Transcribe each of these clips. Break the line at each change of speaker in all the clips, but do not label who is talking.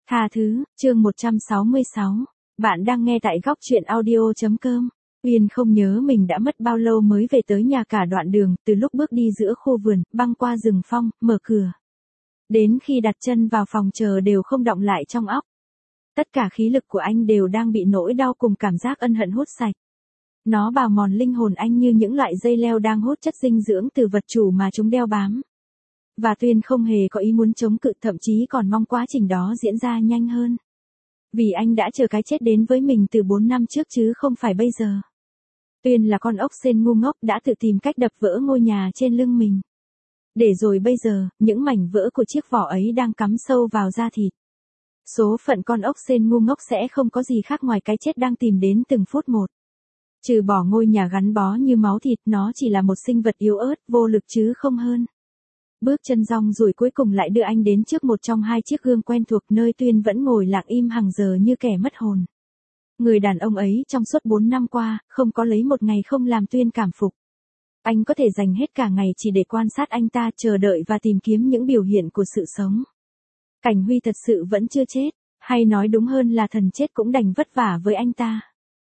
Tha thứ, chương 166. Bạn đang nghe tại góc truyện audio.com. Uyên không nhớ mình đã mất bao lâu mới về tới nhà, cả đoạn đường, từ lúc bước đi giữa khu vườn, băng qua rừng phong, mở cửa. Đến khi đặt chân vào phòng chờ đều không đọng lại trong óc. Tất cả khí lực của anh đều đang bị nỗi đau cùng cảm giác ân hận hút sạch. Nó bào mòn linh hồn anh như những loại dây leo đang hút chất dinh dưỡng từ vật chủ mà chúng đeo bám. Và Tuyên không hề có ý muốn chống cự, thậm chí còn mong quá trình đó diễn ra nhanh hơn. Vì anh đã chờ cái chết đến với mình từ 4 năm trước chứ không phải bây giờ. Tuyên là con ốc sên ngu ngốc đã tự tìm cách đập vỡ ngôi nhà trên lưng mình. Để rồi bây giờ, những mảnh vỡ của chiếc vỏ ấy đang cắm sâu vào da thịt. Số phận con ốc sên ngu ngốc sẽ không có gì khác ngoài cái chết đang tìm đến từng phút một. Trừ bỏ ngôi nhà gắn bó như máu thịt, nó chỉ là một sinh vật yếu ớt, vô lực chứ không hơn. Bước chân rong ruổi cuối cùng lại đưa anh đến trước một trong hai chiếc gương quen thuộc, nơi Tuyên vẫn ngồi lặng im hàng giờ như kẻ mất hồn. Người đàn ông ấy trong suốt 4 năm qua, không có lấy một ngày không làm Tuyên cảm phục. Anh có thể dành hết cả ngày chỉ để quan sát anh ta, chờ đợi và tìm kiếm những biểu hiện của sự sống. Cảnh Huy thật sự vẫn chưa chết, hay nói đúng hơn là thần chết cũng đành vất vả với anh ta.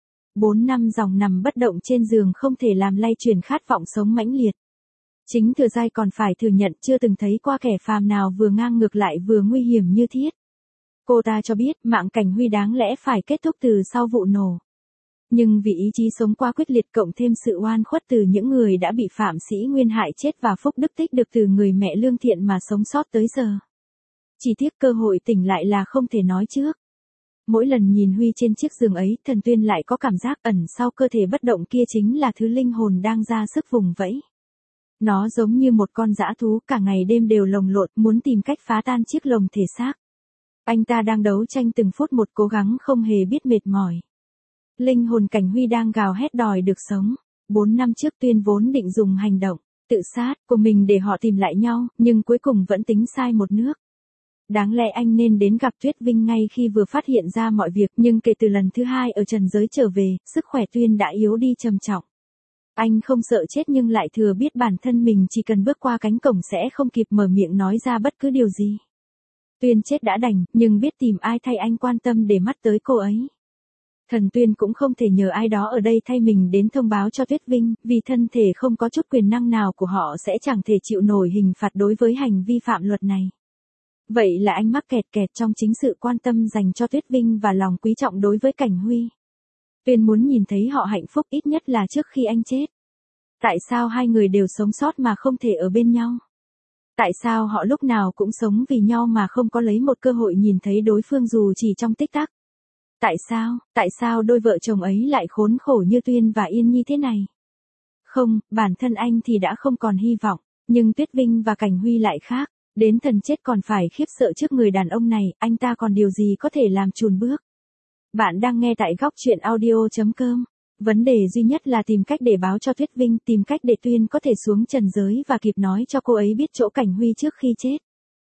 4 năm dòng nằm bất động trên giường không thể làm lay chuyển khát vọng sống mãnh liệt. Chính Thừa Giai còn phải thừa nhận chưa từng thấy qua kẻ phàm nào vừa ngang ngược lại vừa nguy hiểm như Thiết. Cô ta cho biết mạng Cảnh Huy đáng lẽ phải kết thúc từ sau vụ nổ. Nhưng vì ý chí sống quá quyết liệt cộng thêm sự oan khuất từ những người đã bị Phạm Sĩ Nguyên hại chết và phúc đức tích được từ người mẹ lương thiện mà sống sót tới giờ. Chỉ tiếc cơ hội tỉnh lại là không thể nói trước. Mỗi lần nhìn Huy trên chiếc giường ấy, thần Tuyên lại có cảm giác ẩn sau cơ thể bất động kia chính là thứ linh hồn đang ra sức vùng vẫy. Nó giống như một con dã thú, cả ngày đêm đều lồng lộn, muốn tìm cách phá tan chiếc lồng thể xác. Anh ta đang đấu tranh từng phút một, cố gắng không hề biết mệt mỏi. Linh hồn Cảnh Huy đang gào hét đòi được sống. 4 năm trước Tuyên vốn định dùng hành động tự sát của mình để họ tìm lại nhau, nhưng cuối cùng vẫn tính sai một nước. Đáng lẽ anh nên đến gặp Tuyết Vinh ngay khi vừa phát hiện ra mọi việc, nhưng kể từ lần thứ 2 ở trần giới trở về, sức khỏe Tuyên đã yếu đi trầm trọng. Anh không sợ chết nhưng lại thừa biết bản thân mình chỉ cần bước qua cánh cổng sẽ không kịp mở miệng nói ra bất cứ điều gì. Tuyên chết đã đành, nhưng biết tìm ai thay anh quan tâm để mắt tới cô ấy. Thần Tuyên cũng không thể nhờ ai đó ở đây thay mình đến thông báo cho Tuyết Vinh, vì thân thể không có chút quyền năng nào của họ sẽ chẳng thể chịu nổi hình phạt đối với hành vi phạm luật này. Vậy là anh mắc kẹt trong chính sự quan tâm dành cho Tuyết Vinh và lòng quý trọng đối với Cảnh Huy. Tuyên muốn nhìn thấy họ hạnh phúc ít nhất là trước khi anh chết. Tại sao hai người đều sống sót mà không thể ở bên nhau? Tại sao họ lúc nào cũng sống vì nhau mà không có lấy một cơ hội nhìn thấy đối phương dù chỉ trong tích tắc? Tại sao đôi vợ chồng ấy lại khốn khổ như Tuyên và Yên Nhi thế này? Không, bản thân anh thì đã không còn hy vọng, nhưng Tuyết Vinh và Cảnh Huy lại khác. Đến thần chết còn phải khiếp sợ trước người đàn ông này, anh ta còn điều gì có thể làm chùn bước? Bạn đang nghe tại góc truyện audio.com. Vấn đề duy nhất là tìm cách để báo cho Tuyết Vinh, tìm cách để Tuyên có thể xuống trần giới và kịp nói cho cô ấy biết chỗ Cảnh Huy trước khi chết.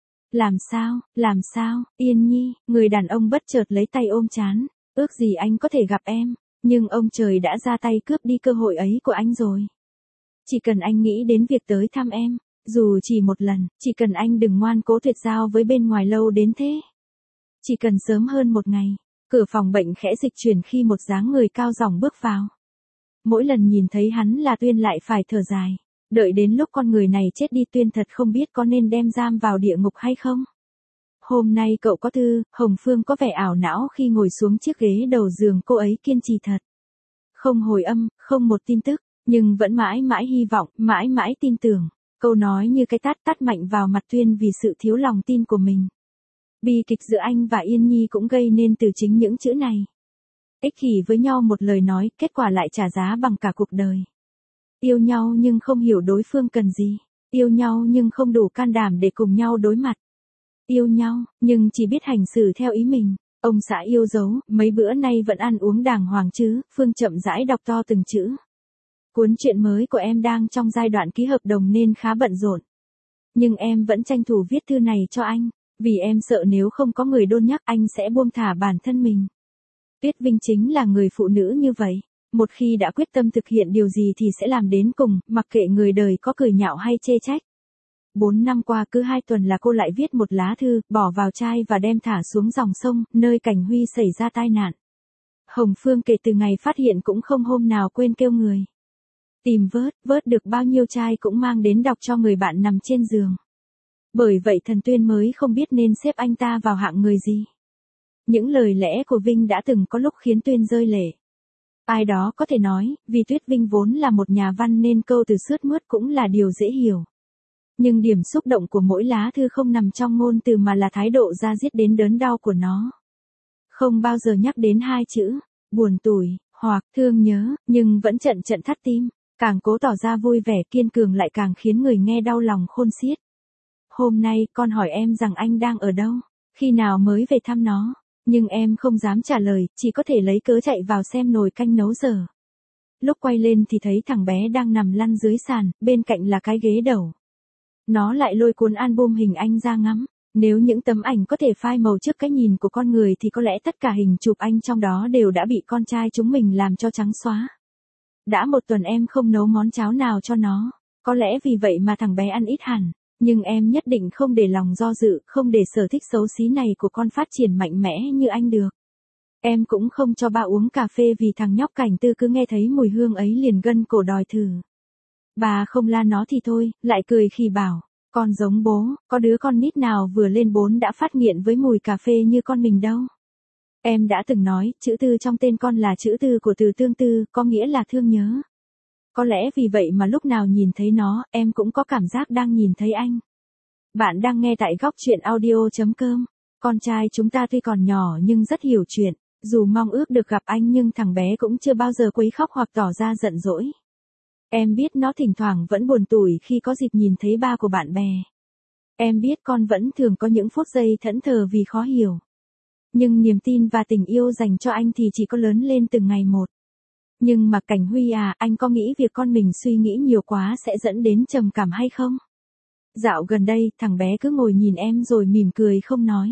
Làm sao, Yên Nhi, người đàn ông bất chợt lấy tay ôm trán, ước gì anh có thể gặp em, nhưng ông trời đã ra tay cướp đi cơ hội ấy của anh rồi. Chỉ cần anh nghĩ đến việc tới thăm em, dù chỉ một lần, chỉ cần anh đừng ngoan cố tuyệt giao với bên ngoài lâu đến thế. Chỉ cần sớm hơn một ngày. Cửa phòng bệnh khẽ dịch chuyển khi một dáng người cao ròng bước vào. Mỗi lần nhìn thấy hắn là Tuyên lại phải thở dài. Đợi đến lúc con người này chết đi Tuyên thật không biết có nên đem giam vào địa ngục hay không. Hôm nay cậu có thư, Hồng Phương có vẻ ảo não khi ngồi xuống chiếc ghế đầu giường, cô ấy kiên trì thật. Không hồi âm, không một tin tức, nhưng vẫn mãi mãi hy vọng, mãi mãi tin tưởng. Câu nói như cái tát mạnh vào mặt Tuyên vì sự thiếu lòng tin của mình. Bi kịch giữa anh và Yên Nhi cũng gây nên từ chính những chữ này. Ích kỷ với nhau một lời nói, kết quả lại trả giá bằng cả cuộc đời. Yêu nhau nhưng không hiểu đối phương cần gì. Yêu nhau nhưng không đủ can đảm để cùng nhau đối mặt. Yêu nhau, nhưng chỉ biết hành xử theo ý mình. Ông xã yêu dấu, mấy bữa nay vẫn ăn uống đàng hoàng chứ? Phương chậm rãi đọc to từng chữ. Cuốn truyện mới của em đang trong giai đoạn ký hợp đồng nên khá bận rộn. Nhưng em vẫn tranh thủ viết thư này cho anh. Vì em sợ nếu không có người đôn nhắc anh sẽ buông thả bản thân mình. Tuyết Vinh chính là người phụ nữ như vậy. Một khi đã quyết tâm thực hiện điều gì thì sẽ làm đến cùng, mặc kệ người đời có cười nhạo hay chê trách. 4 năm qua cứ 2 tuần là cô lại viết một lá thư, bỏ vào chai và đem thả xuống dòng sông, nơi Cảnh Huy xảy ra tai nạn. Hồng Phương kể từ ngày phát hiện cũng không hôm nào quên kêu người tìm vớt được bao nhiêu chai cũng mang đến đọc cho người bạn nằm trên giường. Bởi vậy Thần Tuyên mới không biết nên xếp anh ta vào hạng người gì. Những lời lẽ của Vinh đã từng có lúc khiến Tuyên rơi lệ. Ai đó có thể nói, vì Tuyết Vinh vốn là một nhà văn nên câu từ sướt mướt cũng là điều dễ hiểu. Nhưng điểm xúc động của mỗi lá thư không nằm trong ngôn từ mà là thái độ da diết đến đớn đau của nó. Không bao giờ nhắc đến hai chữ, buồn tủi, hoặc thương nhớ, nhưng vẫn trận trận thắt tim. Càng cố tỏ ra vui vẻ kiên cường lại càng khiến người nghe đau lòng khôn xiết. Hôm nay con hỏi em rằng anh đang ở đâu, khi nào mới về thăm nó, nhưng em không dám trả lời, chỉ có thể lấy cớ chạy vào xem nồi canh nấu dở. Lúc quay lên thì thấy thằng bé đang nằm lăn dưới sàn, bên cạnh là cái ghế đầu. Nó lại lôi cuốn album hình anh ra ngắm. Nếu những tấm ảnh có thể phai màu trước cái nhìn của con người thì có lẽ tất cả hình chụp anh trong đó đều đã bị con trai chúng mình làm cho trắng xóa. Đã 1 tuần em không nấu món cháo nào cho nó, có lẽ vì vậy mà thằng bé ăn ít hẳn, nhưng em nhất định không để lòng do dự, không để sở thích xấu xí này của con phát triển mạnh mẽ như anh được. Em cũng không cho ba uống cà phê vì thằng nhóc Cảnh Tư cứ nghe thấy mùi hương ấy liền gân cổ đòi thử. Bà không la nó thì thôi, lại cười khi bảo, con giống bố, có đứa con nít nào vừa lên 4 đã phát nghiện với mùi cà phê như con mình đâu. Em đã từng nói, chữ Tư trong tên con là chữ Tư của từ tương tư, có nghĩa là thương nhớ. Có lẽ vì vậy mà lúc nào nhìn thấy nó, em cũng có cảm giác đang nhìn thấy anh. Bạn đang nghe tại góc chuyện audio.com. Con trai chúng ta tuy còn nhỏ nhưng rất hiểu chuyện, dù mong ước được gặp anh nhưng thằng bé cũng chưa bao giờ quấy khóc hoặc tỏ ra giận dỗi. Em biết nó thỉnh thoảng vẫn buồn tủi khi có dịp nhìn thấy ba của bạn bè. Em biết con vẫn thường có những phút giây thẫn thờ vì khó hiểu. Nhưng niềm tin và tình yêu dành cho anh thì chỉ có lớn lên từng ngày một. Nhưng mà Cảnh Huy à, anh có nghĩ việc con mình suy nghĩ nhiều quá sẽ dẫn đến trầm cảm hay không? Dạo gần đây, thằng bé cứ ngồi nhìn em rồi mỉm cười không nói.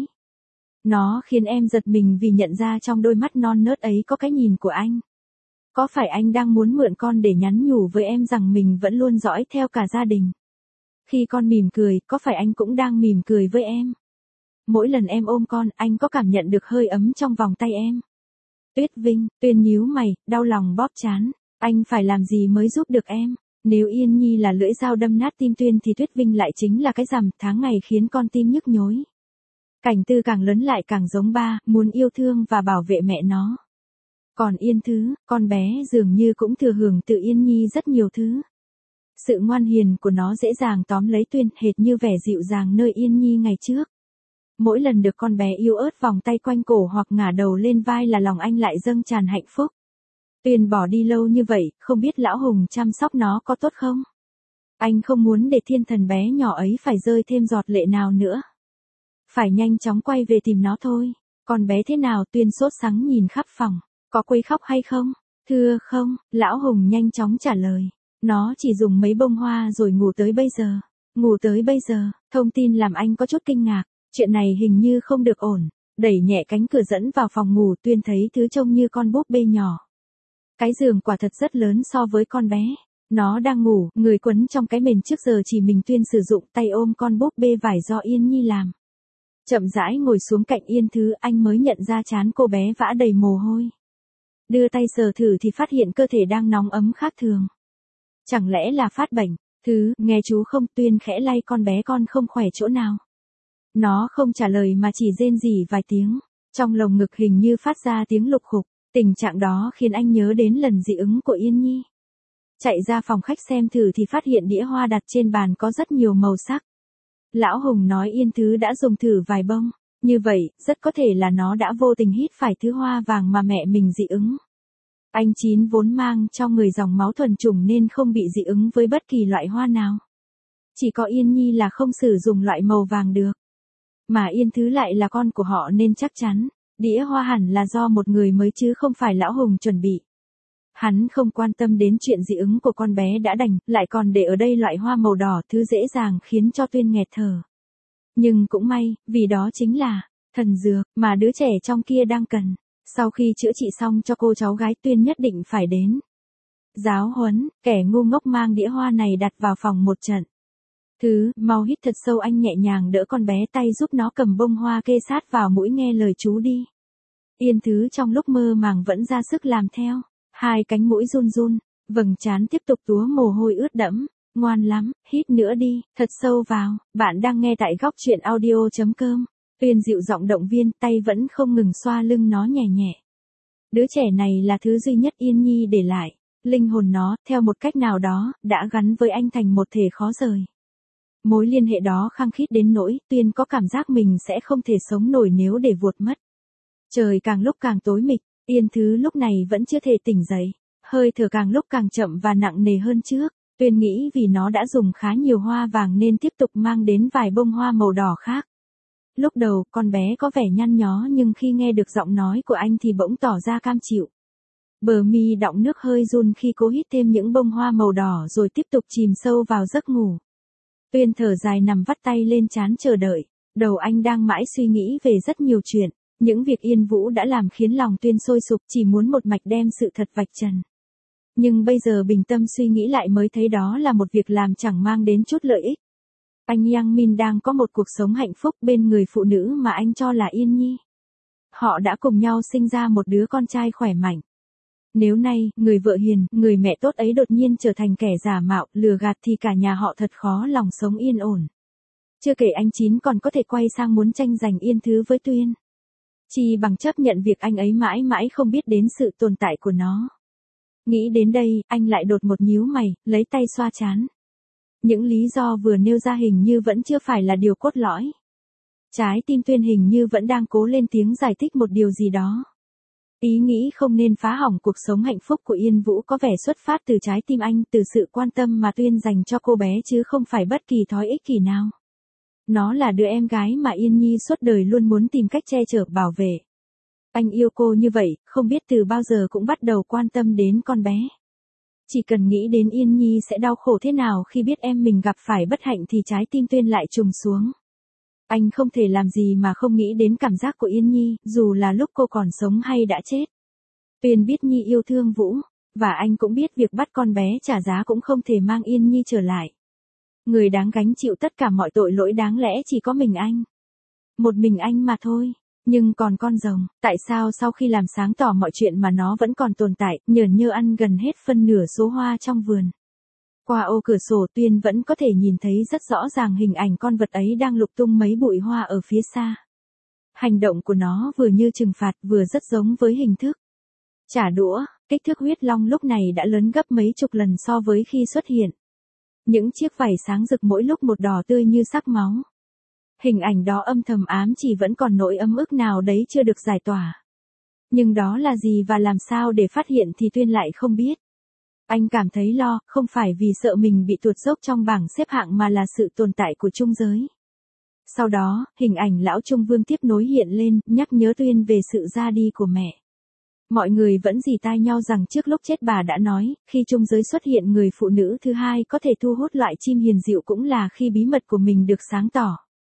Nó khiến em giật mình vì nhận ra trong đôi mắt non nớt ấy có cái nhìn của anh. Có phải anh đang muốn mượn con để nhắn nhủ với em rằng mình vẫn luôn dõi theo cả gia đình? Khi con mỉm cười, có phải anh cũng đang mỉm cười với em? Mỗi lần em ôm con, anh có cảm nhận được hơi ấm trong vòng tay em? Tuyết Vinh, Tuyên nhíu mày, đau lòng bóp trán. Anh phải làm gì mới giúp được em? Nếu Yên Nhi là lưỡi dao đâm nát tim Tuyên thì Tuyết Vinh lại chính là cái rằm tháng ngày khiến con tim nhức nhối. Cảnh Tư càng lớn lại càng giống ba, muốn yêu thương và bảo vệ mẹ nó. Còn Yên Thứ, con bé dường như cũng thừa hưởng từ Yên Nhi rất nhiều thứ. Sự ngoan hiền của nó dễ dàng tóm lấy Tuyên hệt như vẻ dịu dàng nơi Yên Nhi ngày trước. Mỗi lần được con bé yêu ớt vòng tay quanh cổ hoặc ngả đầu lên vai là lòng anh lại dâng tràn hạnh phúc. Tuyên bỏ đi lâu như vậy, không biết lão Hùng chăm sóc nó có tốt không? Anh không muốn để thiên thần bé nhỏ ấy phải rơi thêm giọt lệ nào nữa. Phải nhanh chóng quay về tìm nó thôi. Con bé thế nào? Tuyên sốt sắng nhìn khắp phòng. Có quấy khóc hay không? Thưa không, lão Hùng nhanh chóng trả lời. Nó chỉ dùng mấy bông hoa rồi ngủ tới bây giờ. Ngủ tới bây giờ, thông tin làm anh có chút kinh ngạc. Chuyện này hình như không được ổn. Đẩy nhẹ cánh cửa dẫn vào phòng ngủ, Tuyên thấy thứ trông như con búp bê nhỏ. Cái giường quả thật rất lớn so với con bé. Nó đang ngủ, người quấn trong cái mền trước giờ chỉ mình Tuyên sử dụng, tay ôm con búp bê vải do Yên Nhi làm. Chậm rãi ngồi xuống cạnh Yên Thứ, anh mới nhận ra trán cô bé vã đầy mồ hôi. Đưa tay sờ thử thì phát hiện cơ thể đang nóng ấm khác thường. Chẳng lẽ là phát bệnh? Thứ, nghe chú không? Tuyên khẽ lay con bé, con không khỏe chỗ nào. Nó không trả lời mà chỉ rên rỉ vài tiếng. Trong lồng ngực hình như phát ra tiếng lục khục. Tình trạng đó khiến anh nhớ đến lần dị ứng của Yên Nhi. Chạy ra phòng khách xem thử thì phát hiện đĩa hoa đặt trên bàn có rất nhiều màu sắc. Lão Hùng nói Yên Thứ đã dùng thử vài bông. Như vậy, rất có thể là nó đã vô tình hít phải thứ hoa vàng mà mẹ mình dị ứng. Anh Chín vốn mang trong người dòng máu thuần chủng nên không bị dị ứng với bất kỳ loại hoa nào. Chỉ có Yên Nhi là không sử dụng loại màu vàng được. Mà Yên Thứ lại là con của họ nên chắc chắn, đĩa hoa hẳn là do một người mới chứ không phải lão Hùng chuẩn bị. Hắn không quan tâm đến chuyện dị ứng của con bé đã đành, lại còn để ở đây loại hoa màu đỏ, thứ dễ dàng khiến cho Tuyên nghẹt thở. Nhưng cũng may, vì đó chính là thần dược mà đứa trẻ trong kia đang cần. Sau khi chữa trị xong cho cô cháu gái, Tuyên nhất định phải đến giáo huấn kẻ ngu ngốc mang đĩa hoa này đặt vào phòng một trận. Thứ, mau hít thật sâu, anh nhẹ nhàng đỡ con bé, tay giúp nó cầm bông hoa kê sát vào mũi, nghe lời chú đi. Yên Thứ trong lúc mơ màng vẫn ra sức làm theo. Hai cánh mũi run run, vầng trán tiếp tục túa mồ hôi ướt đẫm. Ngoan lắm, hít nữa đi, thật sâu vào. Bạn đang nghe tại góc truyện audio.com. Uyên dịu giọng động viên, tay vẫn không ngừng xoa lưng nó nhẹ nhẹ. Đứa trẻ này là thứ duy nhất Yên Nhi để lại. Linh hồn nó, theo một cách nào đó, đã gắn với anh thành một thể khó rời. Mối liên hệ đó khăng khít đến nỗi Tuyên có cảm giác mình sẽ không thể sống nổi nếu để vuột mất. Trời càng lúc càng tối mịt, Yên Thứ lúc này vẫn chưa thể tỉnh dậy. Hơi thở càng lúc càng chậm và nặng nề hơn trước. Tuyên nghĩ vì nó đã dùng khá nhiều hoa vàng nên tiếp tục mang đến vài bông hoa màu đỏ khác. Lúc đầu, con bé có vẻ nhăn nhó nhưng khi nghe được giọng nói của anh thì bỗng tỏ ra cam chịu. Bờ mi đọng nước hơi run khi cố hít thêm những bông hoa màu đỏ rồi tiếp tục chìm sâu vào giấc ngủ. Tuyên thở dài nằm vắt tay lên trán chờ đợi. Đầu anh đang mãi suy nghĩ về rất nhiều chuyện. Những việc Yên Vũ đã làm khiến lòng Tuyên sôi sục, chỉ muốn một mạch đem sự thật vạch trần. Nhưng bây giờ bình tâm suy nghĩ lại mới thấy đó là một việc làm chẳng mang đến chút lợi ích. Anh Yang Min đang có một cuộc sống hạnh phúc bên người phụ nữ mà anh cho là Yên Nhi. Họ đã cùng nhau sinh ra một đứa con trai khỏe mạnh. Nếu nay, người vợ hiền, người mẹ tốt ấy đột nhiên trở thành kẻ giả mạo, lừa gạt thì cả nhà họ thật khó lòng sống yên ổn. Chưa kể anh Chín còn có thể quay sang muốn tranh giành Yên Thứ với Tuyên. Chỉ bằng chấp nhận việc anh ấy mãi mãi không biết đến sự tồn tại của nó. Nghĩ đến đây, anh lại đột một nhíu mày, lấy tay xoa trán. Những lý do vừa nêu ra hình như vẫn chưa phải là điều cốt lõi. Trái tim Tuyên hình như vẫn đang cố lên tiếng giải thích một điều gì đó. Ý nghĩ không nên phá hỏng cuộc sống hạnh phúc của Yên Vũ có vẻ xuất phát từ trái tim anh, từ sự quan tâm mà Tuyên dành cho cô bé chứ không phải bất kỳ thói ích kỷ nào. Nó là đứa em gái mà Yên Nhi suốt đời luôn muốn tìm cách che chở bảo vệ. Anh yêu cô như vậy, không biết từ bao giờ cũng bắt đầu quan tâm đến con bé. Chỉ cần nghĩ đến Yên Nhi sẽ đau khổ thế nào khi biết em mình gặp phải bất hạnh thì trái tim Tuyên lại trùng xuống. Anh không thể làm gì mà không nghĩ đến cảm giác của Yên Nhi, dù là lúc cô còn sống hay đã chết. Tuyên biết Nhi yêu thương Vũ, và anh cũng biết việc bắt con bé trả giá cũng không thể mang Yên Nhi trở lại. Người đáng gánh chịu tất cả mọi tội lỗi đáng lẽ chỉ có mình anh. Một mình anh mà thôi. Nhưng còn con rồng, tại sao sau khi làm sáng tỏ mọi chuyện mà nó vẫn còn tồn tại, nhởn nhơ ăn gần hết phân nửa số hoa trong vườn. Qua ô cửa sổ Tuyên vẫn có thể nhìn thấy rất rõ ràng hình ảnh con vật ấy đang lục tung mấy bụi hoa ở phía xa. Hành động của nó vừa như trừng phạt vừa rất giống với hình thức trả đũa. Kích thước huyết long lúc này đã lớn gấp mấy chục lần so với khi xuất hiện. Những chiếc vảy sáng rực mỗi lúc một đỏ tươi như sắc máu. Hình ảnh đó âm thầm ám chỉ vẫn còn nỗi ấm ức nào đấy chưa được giải tỏa. Nhưng đó là gì và làm sao để phát hiện thì Tuyên lại không biết. Anh cảm thấy lo, không phải vì sợ mình bị tuột dốc trong bảng xếp hạng mà là sự tồn tại của Trung giới. Sau đó, hình ảnh lão Trung Vương tiếp nối hiện lên, nhắc nhớ Tuyên về sự ra đi của mẹ. Mọi người vẫn rỉ tai nhau rằng trước lúc chết bà đã nói, khi Trung giới xuất hiện người phụ nữ thứ hai có thể thu hút loại chim hiền dịu cũng là khi bí mật của mình được sáng tỏ.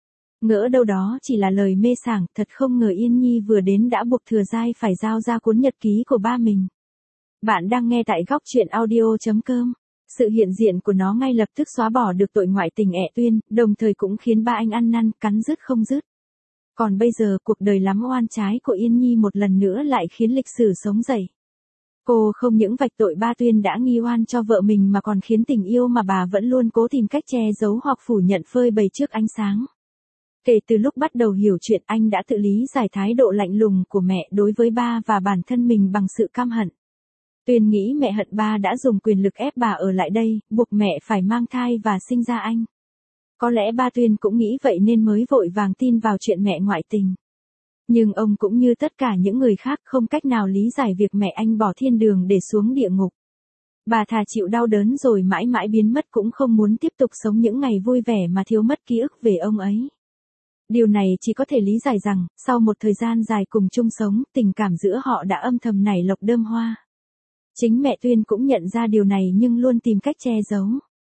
Ngỡ đâu đó chỉ là lời mê sảng, thật không ngờ Yên Nhi vừa đến đã buộc Thừa Giai phải giao ra cuốn nhật ký của ba mình. Bạn đang nghe tại góc truyện audio.com. Sự hiện diện của nó ngay lập tức xóa bỏ được tội ngoại tình Tuyên, đồng thời cũng khiến ba anh ăn năn, cắn rứt không dứt. Còn bây giờ cuộc đời lắm oan trái của Yên Nhi một lần nữa lại khiến lịch sử sống dậy. Cô không những vạch tội ba Tuyên đã nghi oan cho vợ mình mà còn khiến tình yêu mà bà vẫn luôn cố tìm cách che giấu hoặc phủ nhận phơi bày trước ánh sáng. Kể từ lúc bắt đầu hiểu chuyện anh đã tự lý giải thái độ lạnh lùng của mẹ đối với ba và bản thân mình bằng sự căm hận. Tuyên nghĩ mẹ hận ba đã dùng quyền lực ép bà ở lại đây, buộc mẹ phải mang thai và sinh ra anh. Có lẽ ba Tuyên cũng nghĩ vậy nên mới vội vàng tin vào chuyện mẹ ngoại tình. Nhưng ông cũng như tất cả những người khác không cách nào lý giải việc mẹ anh bỏ thiên đường để xuống địa ngục. Bà thà chịu đau đớn rồi mãi mãi biến mất cũng không muốn tiếp tục sống những ngày vui vẻ mà thiếu mất ký ức về ông ấy. Điều này chỉ có thể lý giải rằng, sau một thời gian dài cùng chung sống, tình cảm giữa họ đã âm thầm nảy lộc đơm hoa. Chính mẹ Tuyên cũng nhận ra điều này nhưng luôn tìm cách che giấu.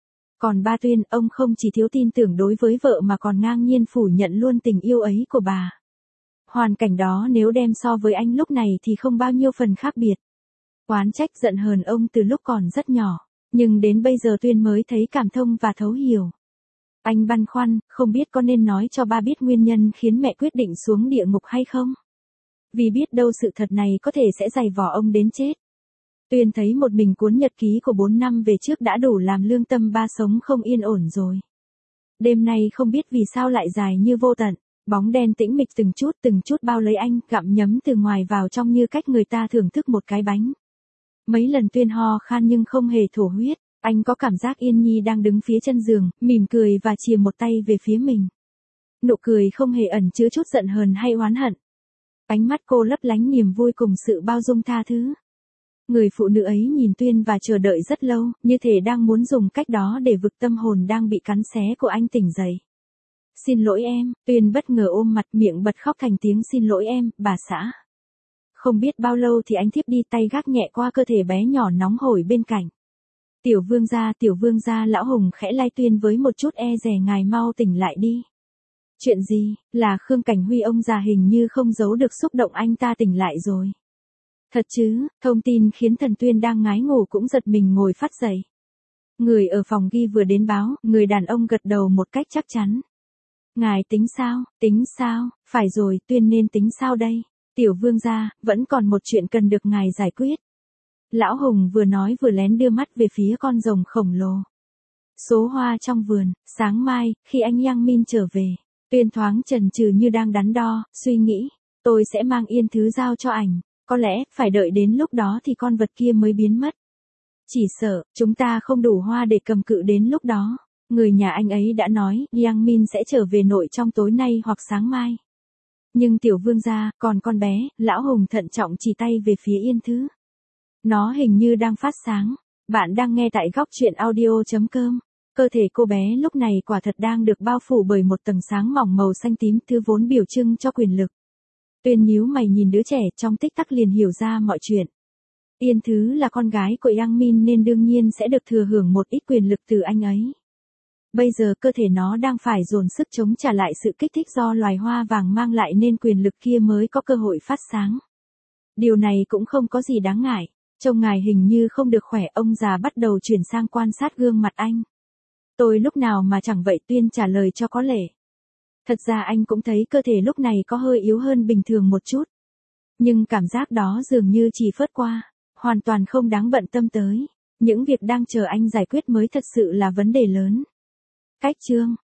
Còn ba Tuyên, ông không chỉ thiếu tin tưởng đối với vợ mà còn ngang nhiên phủ nhận luôn tình yêu ấy của bà. Hoàn cảnh đó nếu đem so với anh lúc này thì không bao nhiêu phần khác biệt. Oán trách giận hờn ông từ lúc còn rất nhỏ, nhưng đến bây giờ Tuyên mới thấy cảm thông và thấu hiểu. Anh băn khoăn, không biết có nên nói cho ba biết nguyên nhân khiến mẹ quyết định xuống địa ngục hay không? Vì biết đâu sự thật này có thể sẽ dày vò ông đến chết. Tuyên thấy một mình cuốn nhật ký của 4 năm về trước đã đủ làm lương tâm ba sống không yên ổn rồi. Đêm nay không biết vì sao lại dài như vô tận, bóng đen tĩnh mịch từng chút bao lấy anh, gặm nhấm từ ngoài vào trong như cách người ta thưởng thức một cái bánh. Mấy lần Tuyên ho khan nhưng không hề thổ huyết, anh có cảm giác Yên Nhi đang đứng phía chân giường, mỉm cười và chìa một tay về phía mình. Nụ cười không hề ẩn chứa chút giận hờn hay oán hận. Ánh mắt cô lấp lánh niềm vui cùng sự bao dung tha thứ. Người phụ nữ ấy nhìn Tuyên và chờ đợi rất lâu, như thể đang muốn dùng cách đó để vực tâm hồn đang bị cắn xé của anh tỉnh dậy. Xin lỗi em, Tuyên bất ngờ ôm mặt miệng bật khóc thành tiếng xin lỗi em, bà xã. Không biết bao lâu thì anh thiếp đi, tay gác nhẹ qua cơ thể bé nhỏ nóng hổi bên cạnh. Tiểu vương gia, lão Hùng khẽ lai Tuyên với một chút e dè, ngài mau tỉnh lại đi. Chuyện gì, là Khương Cảnh Huy, ông già hình như không giấu được xúc động, anh ta tỉnh lại rồi. Thật chứ, thông tin khiến thần Tuyên đang ngái ngủ cũng giật mình ngồi phát dậy. Người ở phòng ghi vừa đến báo, người đàn ông gật đầu một cách chắc chắn. Ngài tính sao, phải rồi, Tuyên nên tính sao đây? Tiểu vương gia, vẫn còn một chuyện cần được ngài giải quyết. Lão Hùng vừa nói vừa lén đưa mắt về phía con rồng khổng lồ. Số hoa trong vườn, sáng mai, khi anh Yang Min trở về, Tuyên thoáng chần chừ như đang đắn đo, suy nghĩ, tôi sẽ mang Yên Thứ giao cho ảnh, có lẽ, phải đợi đến lúc đó thì con vật kia mới biến mất. Chỉ sợ, chúng ta không đủ hoa để cầm cự đến lúc đó. Người nhà anh ấy đã nói, Yang Min sẽ trở về nội trong tối nay hoặc sáng mai. Nhưng tiểu vương gia, còn con bé, lão Hùng thận trọng chỉ tay về phía Yên Thứ. Nó hình như đang phát sáng. Bạn đang nghe tại góc truyện audio.com. Cơ thể cô bé lúc này quả thật đang được bao phủ bởi một tầng sáng mỏng màu xanh tím, thứ vốn biểu trưng cho quyền lực. Tuyên nhíu mày nhìn đứa trẻ, trong tích tắc liền hiểu ra mọi chuyện. Yên Thứ là con gái của Yang Min nên đương nhiên sẽ được thừa hưởng một ít quyền lực từ anh ấy. Bây giờ cơ thể nó đang phải dồn sức chống trả lại sự kích thích do loài hoa vàng mang lại nên quyền lực kia mới có cơ hội phát sáng. Điều này cũng không có gì đáng ngại. Trông ngài hình như không được khỏe, ông già bắt đầu chuyển sang quan sát gương mặt anh. Tôi lúc nào mà chẳng vậy, Tuyên trả lời cho có lệ. Thật ra anh cũng thấy cơ thể lúc này có hơi yếu hơn bình thường một chút. Nhưng cảm giác đó dường như chỉ phớt qua, hoàn toàn không đáng bận tâm tới. Những việc đang chờ anh giải quyết mới thật sự là vấn đề lớn. Cách chương